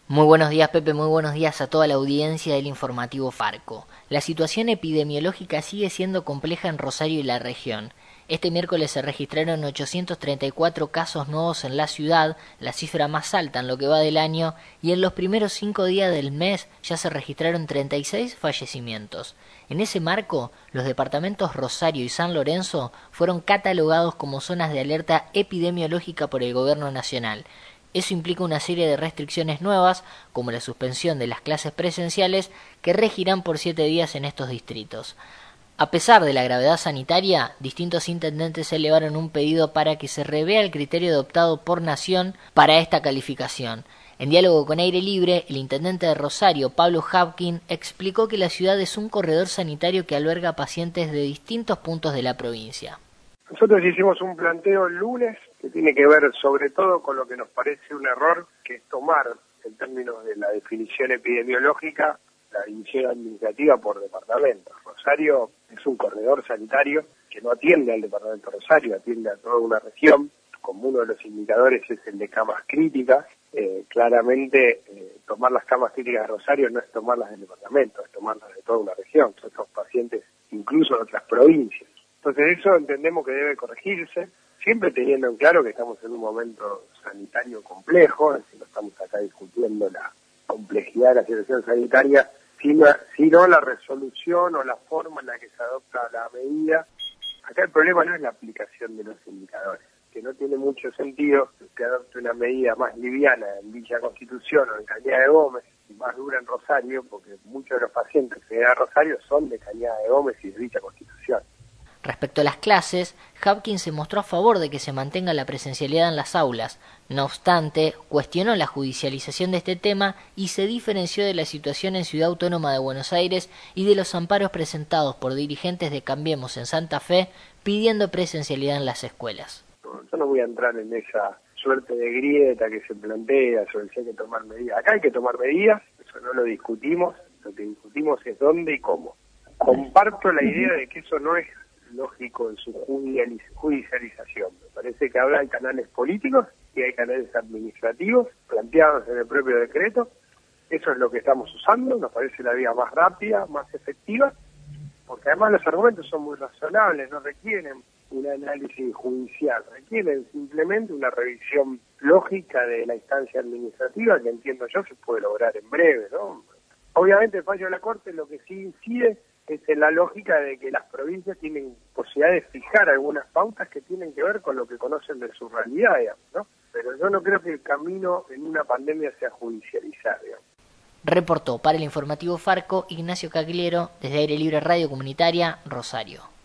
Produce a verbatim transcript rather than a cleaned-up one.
Muy buenos días, Pepe, muy buenos días a toda la audiencia del informativo Farco. La situación epidemiológica sigue siendo compleja en Rosario y la región. Este miércoles se registraron ochocientos treinta y cuatro casos nuevos en la ciudad, la cifra más alta en lo que va del año, y en los primeros cinco días del mes ya se registraron treinta y seis fallecimientos. En ese marco, los departamentos Rosario y San Lorenzo fueron catalogados como zonas de alerta epidemiológica por el Gobierno Nacional. Eso implica una serie de restricciones nuevas, como la suspensión de las clases presenciales, que regirán por siete días en estos distritos. A pesar de la gravedad sanitaria, distintos intendentes elevaron un pedido para que se revea el criterio adoptado por Nación para esta calificación. En diálogo con Aire Libre, el intendente de Rosario, Pablo Hapkin, explicó que la ciudad es un corredor sanitario que alberga pacientes de distintos puntos de la provincia. Nosotros hicimos un planteo el lunes que tiene que ver sobre todo con lo que nos parece un error, que es tomar, en términos de la definición epidemiológica, la división administrativa por departamento. Rosario es un corredor sanitario que no atiende al departamento Rosario, atiende a toda una región. Como uno de los indicadores es el de camas críticas, eh, claramente eh, tomar las camas críticas de Rosario no es tomarlas del departamento, es tomarlas de toda una región. Son pacientes incluso de otras provincias. Entonces eso entendemos que debe corregirse, siempre teniendo en claro que estamos en un momento sanitario complejo, es decir, no estamos acá discutiendo la complejidad de la situación sanitaria, sino, sino la resolución o la forma en la que se adopta la medida. Acá el problema no es la aplicación de los indicadores, que no tiene mucho sentido que adopte una medida más liviana en Villa Constitución o en Cañada de Gómez y más dura en Rosario, porque muchos de los pacientes que vienen a Rosario son de Cañada de Gómez y de Villa Constitución. Respecto a las clases, Hapkin se mostró a favor de que se mantenga la presencialidad en las aulas. No obstante, cuestionó la judicialización de este tema y se diferenció de la situación en Ciudad Autónoma de Buenos Aires y de los amparos presentados por dirigentes de Cambiemos en Santa Fe pidiendo presencialidad en las escuelas. Yo no voy a entrar en esa suerte de grieta que se plantea sobre si hay que tomar medidas. Acá hay que tomar medidas, eso no lo discutimos, lo que discutimos es dónde y cómo. Comparto la idea de que eso no es lógico en su judicialización. Me parece que ahora hay canales políticos y hay canales administrativos planteados en el propio decreto. Eso es lo que estamos usando, nos parece la vía más rápida, más efectiva, porque además los argumentos son muy razonables, no requieren un análisis judicial, requieren simplemente una revisión lógica de la instancia administrativa que entiendo yo se puede lograr en breve, ¿no? Obviamente el fallo de la Corte lo que sí incide es en la lógica de que las provincias tienen posibilidad de fijar algunas pautas que tienen que ver con lo que conocen de su realidad, digamos, ¿no? Pero yo no creo que el camino en una pandemia sea judicializar, digamos. Reportó para el informativo Farco Ignacio Cagliero desde Aire Libre Radio Comunitaria, Rosario.